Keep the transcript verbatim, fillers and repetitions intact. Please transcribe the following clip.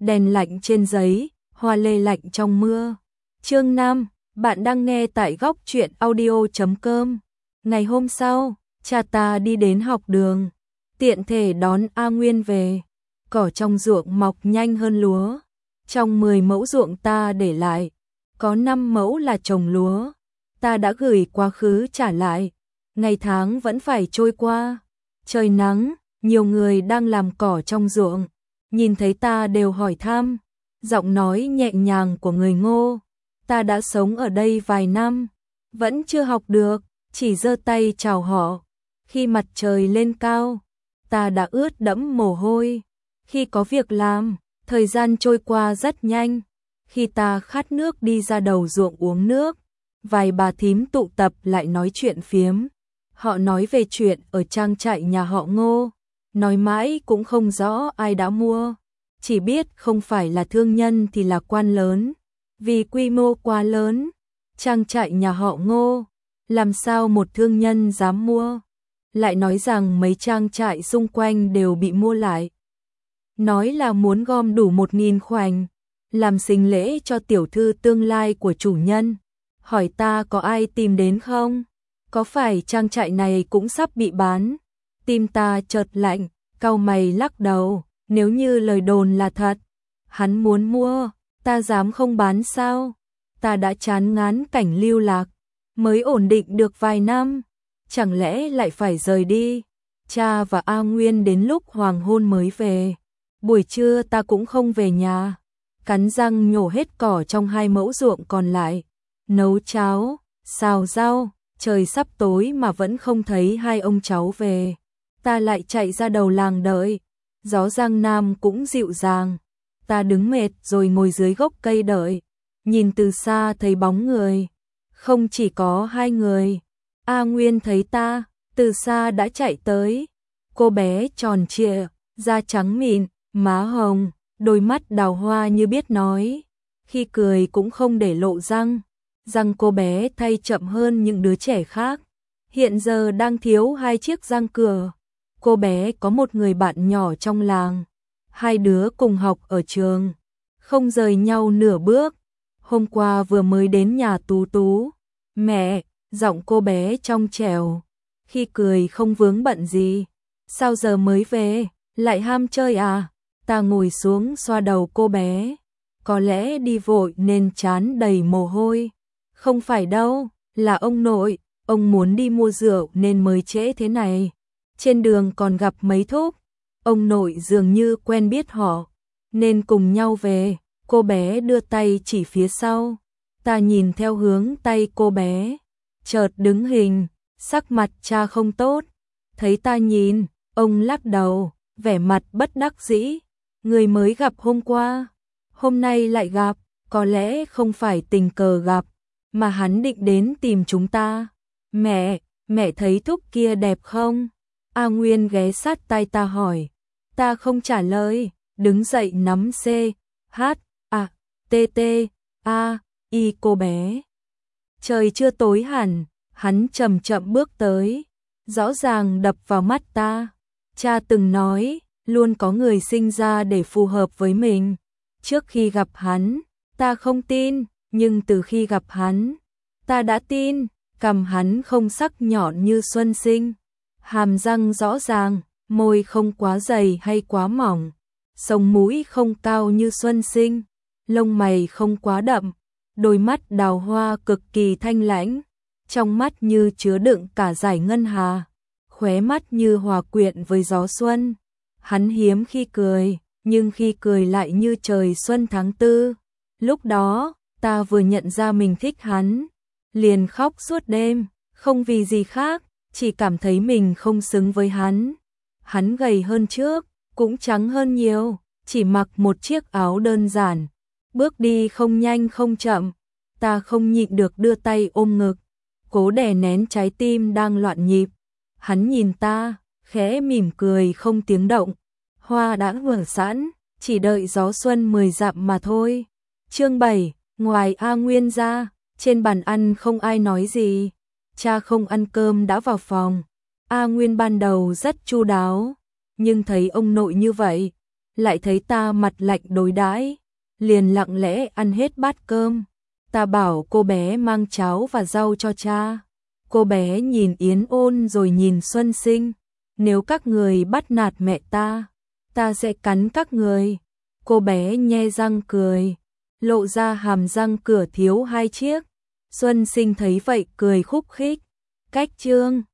đèn lạnh trên giấy, hoa lê lạnh trong mưa. Chương năm, bạn đang nghe tại góc truyện audio chấm com. Ngày hôm sau, cha ta đi đến học đường, tiện thể đón A Nguyên về. Cỏ trong ruộng mọc nhanh hơn lúa. Trong mười mẫu ruộng ta để lại, có năm mẫu là trồng lúa. Ta đã gửi quá khứ trả lại. Ngày tháng vẫn phải trôi qua. Trời nắng, nhiều người đang làm cỏ trong ruộng. Nhìn thấy ta đều hỏi thăm. Giọng nói nhẹ nhàng của người Ngô. Ta đã sống ở đây vài năm, vẫn chưa học được, chỉ giơ tay chào họ. Khi mặt trời lên cao, ta đã ướt đẫm mồ hôi. Khi có việc làm, thời gian trôi qua rất nhanh. Khi ta khát nước đi ra đầu ruộng uống nước, vài bà thím tụ tập lại nói chuyện phiếm. Họ nói về chuyện ở trang trại nhà họ Ngô, nói mãi cũng không rõ ai đã mua, chỉ biết không phải là thương nhân thì là quan lớn. Vì quy mô quá lớn, trang trại nhà họ Ngô, làm sao một thương nhân dám mua? Lại nói rằng mấy trang trại xung quanh đều bị mua lại. Nói là muốn gom đủ một nghìn khoảnh, làm sinh lễ cho tiểu thư tương lai của chủ nhân. Hỏi ta có ai tìm đến không? Có phải trang trại này cũng sắp bị bán? Tim ta chợt lạnh, cau mày lắc đầu, nếu như lời đồn là thật, hắn muốn mua, ta dám không bán sao? Ta đã chán ngán cảnh lưu lạc, mới ổn định được vài năm, chẳng lẽ lại phải rời đi? Cha và A Nguyên đến lúc hoàng hôn mới về. Buổi trưa ta cũng không về nhà, cắn răng nhổ hết cỏ trong hai mẫu ruộng còn lại, nấu cháo, xào rau. Trời sắp tối mà vẫn không thấy hai ông cháu về. Ta lại chạy ra đầu làng đợi. Gió Giang Nam cũng dịu dàng. Ta đứng mệt rồi ngồi dưới gốc cây đợi. Nhìn từ xa thấy bóng người. Không chỉ có hai người. A Nguyên thấy ta, từ xa đã chạy tới. Cô bé tròn trịa, da trắng mịn, má hồng, đôi mắt đào hoa như biết nói. Khi cười cũng không để lộ răng. Răng cô bé thay chậm hơn những đứa trẻ khác. Hiện giờ đang thiếu hai chiếc răng cửa. Cô bé có một người bạn nhỏ trong làng. Hai đứa cùng học ở trường, không rời nhau nửa bước. Hôm qua vừa mới đến nhà Tú Tú. Mẹ, giọng cô bé trong trẻo. Khi cười không vướng bận gì. Sao giờ mới về, lại ham chơi à? Ta ngồi xuống xoa đầu cô bé. Có lẽ đi vội nên trán đầy mồ hôi. Không phải đâu, là ông nội, ông muốn đi mua rượu nên mới trễ thế này. Trên đường còn gặp mấy thúc, ông nội dường như quen biết họ, nên cùng nhau về. Cô bé đưa tay chỉ phía sau, ta nhìn theo hướng tay cô bé, chợt đứng hình, sắc mặt cha không tốt. Thấy ta nhìn, ông lắc đầu, vẻ mặt bất đắc dĩ. Người mới gặp hôm qua, hôm nay lại gặp, có lẽ không phải tình cờ gặp, mà hắn định đến tìm chúng ta. Mẹ, mẹ thấy thúc kia đẹp không? A Nguyên ghé sát tai ta hỏi. Ta không trả lời, đứng dậy nắm C, H, A, T, T, A, I cô bé. Trời chưa tối hẳn, hắn chậm chậm bước tới, rõ ràng đập vào mắt ta. Cha từng nói, luôn có người sinh ra để phù hợp với mình. Trước khi gặp hắn, ta không tin. Nhưng từ khi gặp hắn, ta đã tin. Cằm hắn không sắc nhọn như xuân sinh, hàm răng rõ ràng, môi không quá dày hay quá mỏng, sống mũi không cao như xuân sinh, lông mày không quá đậm, đôi mắt đào hoa cực kỳ thanh lãnh, trong mắt như chứa đựng cả dải ngân hà, khóe mắt như hòa quyện với gió xuân. Hắn hiếm khi cười, nhưng khi cười lại như trời xuân tháng tư. Lúc đó, ta vừa nhận ra mình thích hắn, liền khóc suốt đêm, không vì gì khác, chỉ cảm thấy mình không xứng với hắn. Hắn gầy hơn trước, cũng trắng hơn nhiều, chỉ mặc một chiếc áo đơn giản, bước đi không nhanh không chậm. Ta không nhịn được đưa tay ôm ngực, cố đè nén trái tim đang loạn nhịp. Hắn nhìn ta, khẽ mỉm cười không tiếng động. Hoa đã nở sẵn, chỉ đợi gió xuân mười dặm mà thôi. Chương bảy, ngoài A Nguyên ra, trên bàn ăn không ai nói gì. Cha không ăn cơm đã vào phòng. A Nguyên ban đầu rất chu đáo, nhưng thấy ông nội như vậy, lại thấy ta mặt lạnh đối đãi, liền lặng lẽ ăn hết bát cơm. Ta bảo cô bé mang cháo và rau cho cha. Cô bé nhìn Yến Ôn rồi nhìn Xuân Sinh, nếu các người bắt nạt mẹ ta, ta sẽ cắn các người. Cô bé nhe răng cười, lộ ra hàm răng cửa thiếu hai chiếc. Xuân Sinh thấy vậy cười khúc khích. Cách chương